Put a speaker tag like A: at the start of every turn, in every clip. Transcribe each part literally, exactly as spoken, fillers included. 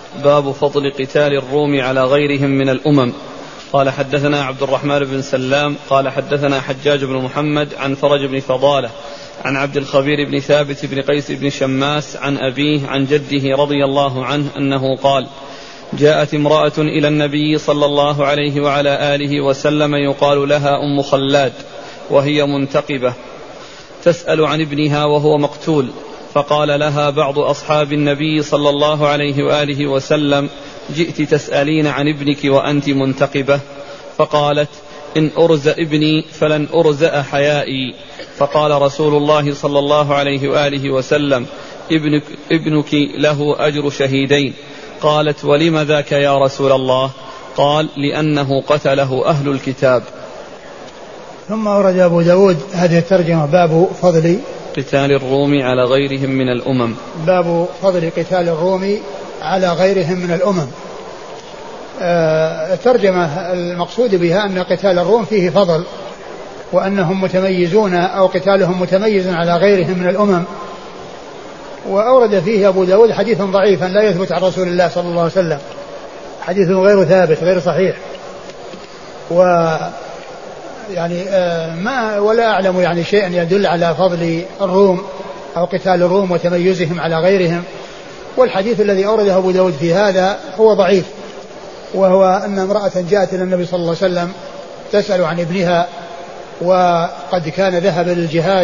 A: باب فضل قتال الروم على غيرهم من الأمم. قال حدثنا عبد الرحمن بن سلام قال حدثنا حجاج بن محمد عن فرج بن فضالة عن عبد الخبير بن ثابت بن قيس بن شماس عن أبيه عن جده رضي الله عنه أنه قال: جاءت امرأة إلى النبي صلى الله عليه وعلى آله وسلم يقال لها أم خلاد وهي منتقبة تسأل عن ابنها وهو مقتول، فقال لها بعض أصحاب النبي صلى الله عليه وآله وسلم: جئت تسألين عن ابنك وأنت منتقبة؟ فقالت: إن أرزأ ابني فلن أرزأ حيائي. فقال رسول الله صلى الله عليه وآله وسلم: ابنك, ابنك له أجر شهيدين. قالت: ولم ذاك يا رسول الله؟ قال: لأنه قتله أهل الكتاب.
B: ثم أورد أبو داود هذه الترجمة: باب فضل
A: قتال الروم على غيرهم من الأمم.
B: باب فضل قتال الروم على غيرهم من الأمم. الترجمة المقصود بها أن قتال الروم فيه فضل، وأنهم متميزون أو قتالهم متميز على غيرهم من الأمم. وأورد فيه أبو داود حديثا ضعيفا لا يثبت عن رسول الله صلى الله عليه وسلم، حديث غير ثابت غير صحيح، و يعني ما ولا أعلم يعني شيئا يدل على فضل الروم أو قتال الروم وتميزهم على غيرهم. والحديث الذي أورده أبو داود في هذا هو ضعيف، وهو أن امرأة جاءت إلى النبي صلى الله عليه وسلم تسأل عن ابنها، وقد كان ذهب للجهاد،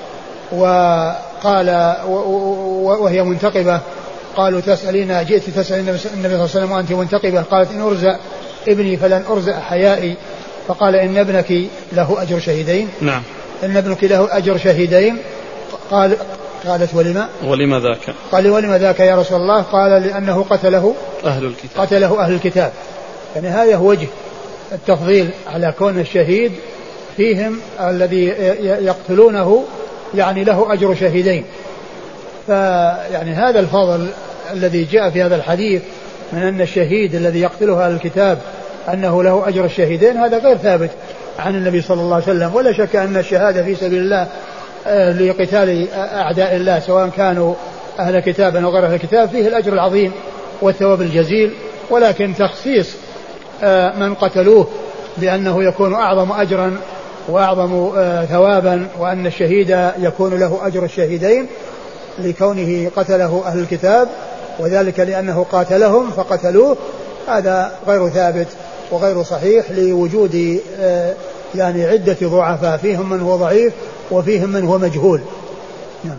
B: وقال وهي منتقبة، قالوا: تسألين جئت تسألين النبي صلى الله عليه وسلم وأنت منتقبة؟ قالت: إن أرزأ ابني فلن أرزأ حيائي. فقال: إن ابنك له أجر شهيدين.
A: نعم.
B: إن ابنك له أجر شهيدين. قال قالت: ولما
A: ولما ذاك؟
B: قال: ولما ذاك يا رسول الله؟ قال: لأنه قتله
A: أهل الكتاب.
B: قتله أهل الكتاب. يعني هذا هو وجه التفضيل على كون الشهيد فيهم الذي يقتلونه يعني له أجر شهيدين. فيعني هذا الفضل الذي جاء في هذا الحديث من أن الشهيد الذي يقتله أهل الكتاب أنه له أجر الشهيدين، هذا غير ثابت عن النبي صلى الله عليه وسلم. ولا شك أن الشهادة في سبيل الله لقتال أعداء الله سواء كانوا أهل كتاب أو غير أهل الكتاب فيه الأجر العظيم والثواب الجزيل، ولكن تخصيص من قتلوه بأنه يكون أعظم أجرا وأعظم ثوابا، وأن الشهيد يكون له أجر الشهيدين لكونه قتله أهل الكتاب، وذلك لأنه قاتلهم فقتلوه، هذا غير ثابت وغير صحيح لوجود يعني عدة ضعفاء، فيهم من هو ضعيف وفيهم من هو مجهول. نعم.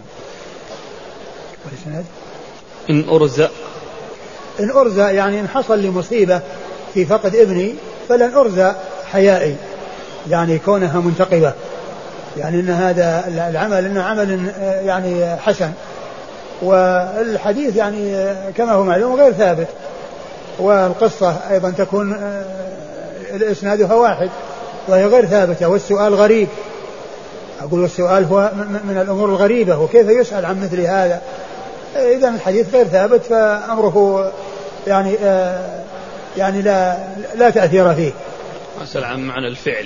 A: إن أرزأ
B: إن أرزأ يعني إن حصل لي مصيبة في فقد ابني فلن أرزأ حيائي، يعني كونها منتقبة، يعني إن هذا العمل إنه عمل يعني حسن. والحديث يعني كما هو معلوم غير ثابت، والقصة أيضا تكون الإسنادها واحد وهي غير ثابتة، والسؤال غريب. أقول والسؤال هو من الأمور الغريبة، وكيف يسأل عن مثل هذا؟ إذا الحديث غير ثابت فأمره يعني آه يعني لا لا تأثير فيه.
A: أسأل عن معنى الفعل.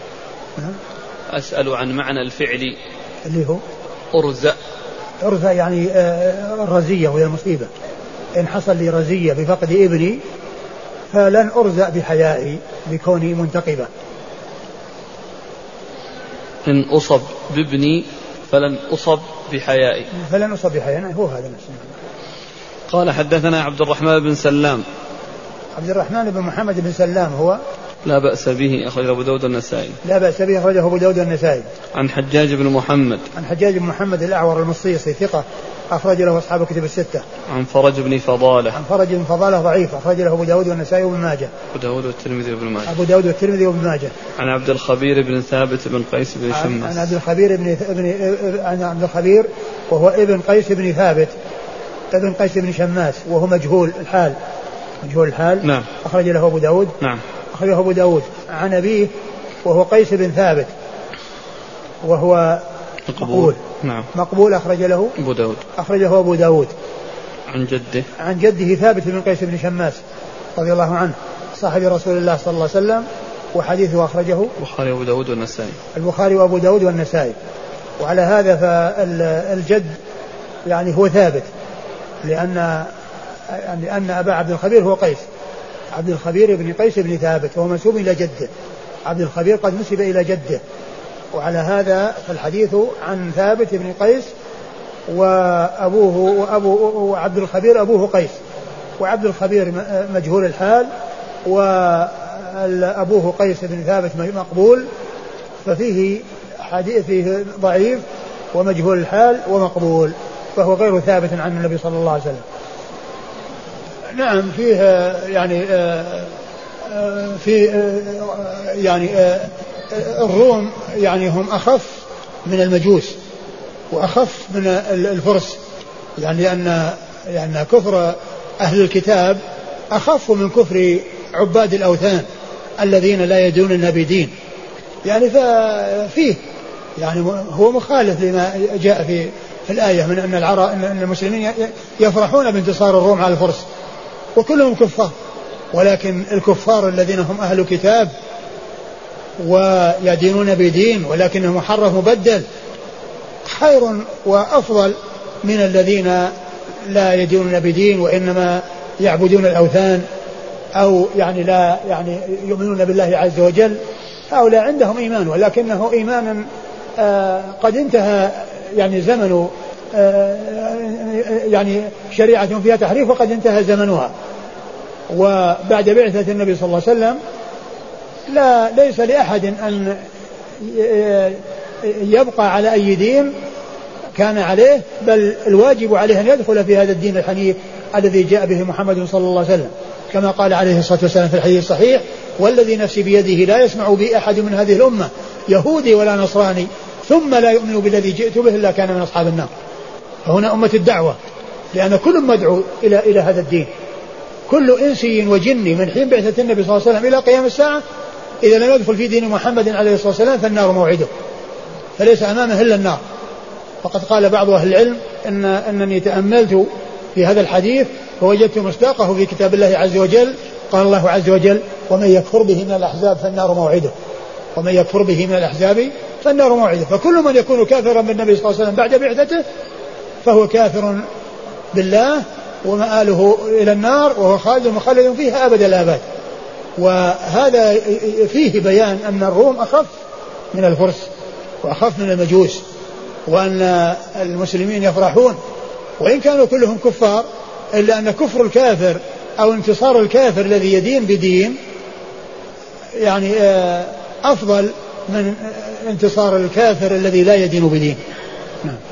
A: أسأل عن معنى الفعل
B: اللي هو
A: أرزأ.
B: أرزأ يعني آه الرزية وهي المصيبة. إن حصل لي رزية بفقد ابني فلن أرزأ بحيائي بكوني منتقبة.
A: إن أصب بابني فلن أصب بحيائي.
B: فلن أصب بحيائي هو هذا نفسه.
A: قال حدثنا عبد الرحمن بن سلام.
B: عبد الرحمن بن محمد بن سلام هو
A: لا بأس به، أخرجه أبو داود النسائي.
B: لا بأس به، أخرجه أبو داود النسائي.
A: عن حجاج بن محمد.
B: عن حجاج بن محمد الأعور المصيصي ثقة، أخرج له أصحاب الكتب الستة.
A: عن فرج بن فضالة.
B: عن فرج بن فضالة ضعيف، أخرج له أبو داود والنسائي وابن ماجه.
A: أبو داود والترمذي وابن ماجه.
B: أبو داود والترمذي وابن ماجه.
A: عن عبد الخبير بن ثابت بن قيس بن شماس.
B: عن عبد الخبير بن ابن عن عبد الخبير وهو ابن قيس بن ثابت ابن قيس بن شماس، وهو مجهول الحال. مجهول الحال.
A: نعم.
B: أخرج له أبو داود.
A: نعم.
B: أخرجه أبو داود. عن أبيه وهو قيس بن ثابت وهو مقبول.
A: نعم.
B: مقبول، أخرج له
A: أبو داود.
B: أخرجه أبو داود.
A: عن جده.
B: عن جده ثابت بن قيس بن شماس رضي الله عنه صاحب رسول الله صلى الله عليه وسلم، وحديثه أخرجه
A: البخاري وأبو داود والنسائي.
B: البخاري وأبو داود والنسائي. وعلى هذا فالجد يعني هو ثابت، لأن يعني أن أبا عبد الخبير هو قيس عبد الخبير بن قيس بن ثابت، وهو منسوب إلى جده. عبد الخبير قد نسب إلى جده، وعلى هذا فالحديث عن ثابت بن قيس وأبوه وأبو وعبد الخبير أبوه قيس، وعبد الخبير مجهول الحال وأبوه قيس بن ثابت مقبول، ففيه حديث فيه ضعيف ومجهول الحال ومقبول، فهو غير ثابت عن النبي صلى الله عليه وسلم. نعم فيه يعني في يعني الروم يعني هم أخف من المجوس وأخف من الفرس، يعني لأن يعني كفر أهل الكتاب أخف من كفر عباد الأوثان الذين لا يدينون بدين، يعني فيه يعني هو مخالف لما جاء في في الآية من أن العرب أن المسلمين يفرحون بانتصار الروم على الفرس وكلهم كفار، ولكن الكفار الذين هم أهل كتاب ويدينون بدين ولكنهم محرف مبدل خير وأفضل من الذين لا يدينون بدين وإنما يعبدون الأوثان أو يعني لا يعني يؤمنون بالله عز وجل. هؤلاء عندهم إيمان ولكنه إيمانا آه قد انتهى يعني زمن آه يعني شريعة فيها تحريف وقد انتهى زمنها. وبعد بعثة النبي صلى الله عليه وسلم لا ليس لأحد أن يبقى على أي دين كان عليه، بل الواجب عليه أن يدخل في هذا الدين الحنيف الذي جاء به محمد صلى الله عليه وسلم، كما قال عليه الصلاة والسلام في الحديث الصحيح: والذي نفسي بيده لا يسمع بي أحد من هذه الأمة يهودي ولا نصراني ثم لا يؤمن بالذي جئت به إلا كان من أصحاب النار. فهنا أمة الدعوة، لأن كل مدعو إلى إلى هذا الدين، كل إنسي وجني من حين بعثة النبي صلى الله عليه وسلم إلى قيام الساعة إذا لم يدخل في دين محمد عليه الصلاة والسلام فالنار موعده، فليس أمامه إلا النار. فقد قال بعض أهل العلم إن أنني تأملت في هذا الحديث فوجدت مصداقه في كتاب الله عز وجل. قال الله عز وجل: ومن يكفر به من الأحزاب فالنار موعده، ومن يكفر به من الأحزاب فالنار موعده. فكل من يكون كافرا بالنبي صلى الله عليه وسلم بعد بعثته فهو كافر بالله ومآله إلى النار وهو خالد مخلد فيها أبد الآباد. وهذا فيه بيان أن الروم أخف من الفرس وأخف من المجوس، وأن المسلمين يفرحون وإن كانوا كلهم كفار، إلا أن كفر الكافر أو انتصار الكافر الذي يدين بدين يعني أفضل من انتصار الكافر الذي لا يدين بدين. نعم.